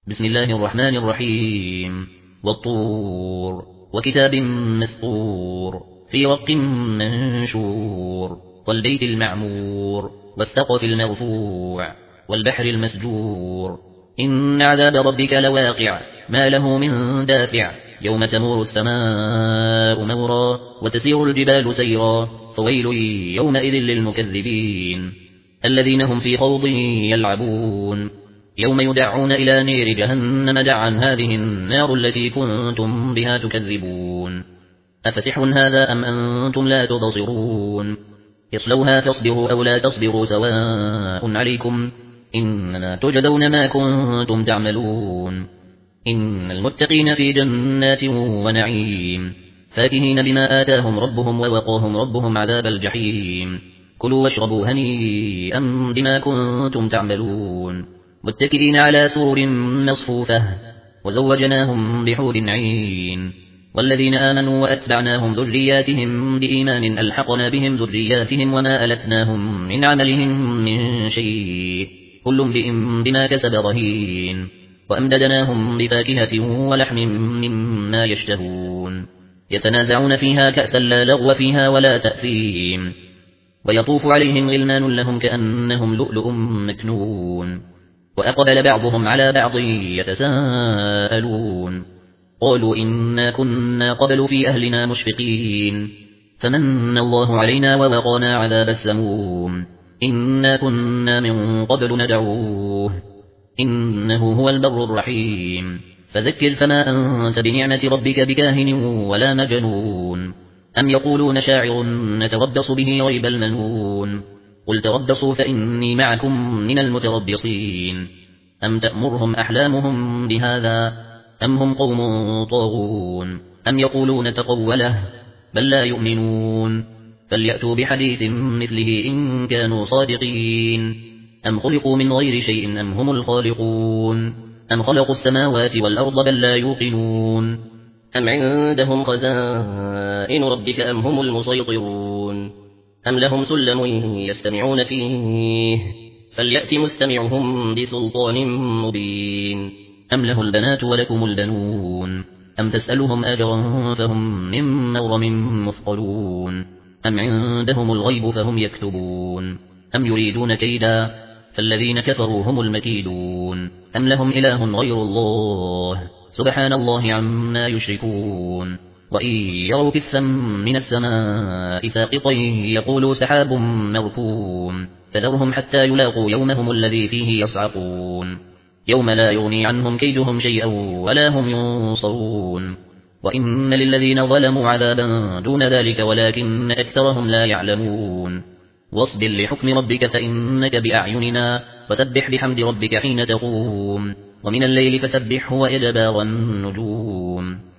بسم الله الرحمن الرحيم والطور وكتاب مسطور في رق منشور والبيت المعمور والسقف المرفوع والبحر المسجور إن عذاب ربك لواقع ما له من دافع يوم تمور السماء مورا وتسير الجبال سيرا فويل يومئذ للمكذبين الذين هم في خوض يلعبون يوم يدعون إلى نير جهنم دعا هذه النار التي كنتم بها تكذبون أفسحر هذا أم أنتم لا تبصرون اصلوها تصبروا أو لا تصبروا سواء عليكم إنما تجزون ما كنتم تعملون إن المتقين في جنات ونعيم فاكهين بما آتاهم ربهم ووقاهم ربهم عذاب الجحيم كلوا واشربوا هنيئا بما كنتم تعملون متكئين على سرر مصفوفة وزوجناهم بحور عين والذين آمنوا وأتبعناهم ذرياتهم بإيمان ألحقنا بهم ذرياتهم وما ألتناهم من عملهم من شيء كل امرئ بما كسب رهين وأمددناهم بفاكهة ولحم مما يشتهون يتنازعون فيها كأسا لا لغو فيها ولا تأثيم ويطوف عليهم غلمان لهم كأنهم لؤلؤ مكنون وأقبل بعضهم على بعض يتساءلون قالوا إنا كنا قبل في أهلنا مشفقين فمن الله علينا ووقانا عذاب السموم إنا كنا من قبل ندعوه إنه هو البر الرحيم فذكر فما أنت بنعمة ربك بكاهن ولا مجنون أم يقولون شاعر نتربص به ريب المنون قل تربصوا فإني معكم من المتربصين أم تأمرهم أحلامهم بهذا أم هم قوم طاغون أم يقولون تقوله بل لا يؤمنون فليأتوا بحديث مثله إن كانوا صادقين أم خلقوا من غير شيء أم هم الخالقون أم خلقوا السماوات والأرض بل لا يوقنون أم عندهم خزائن ربك أم هم المسيطرون أم لهم سلم يستمعون فيه فليأت مستمعهم بسلطان مبين أم له البنات ولكم البنون أم تسألهم أجرا فهم من مغرم مثقلون أم عندهم الغيب فهم يكتبون أم يريدون كيدا فالذين كفروا هم المكيدون أم لهم إله غير الله سبحان الله عما يشركون وإن يروا كسفا من السماء ساقطا يقولوا سحاب مركوم فذرهم حتى يلاقوا يومهم الذي فيه يصعقون يوم لا يغني عنهم كيدهم شيئا ولا هم ينصرون وإن للذين ظلموا عذابا دون ذلك ولكن أكثرهم لا يعلمون واصبر لحكم ربك فإنك بأعيننا وسبح بحمد ربك حين تقوم ومن الليل فسبحه وإدبار النجوم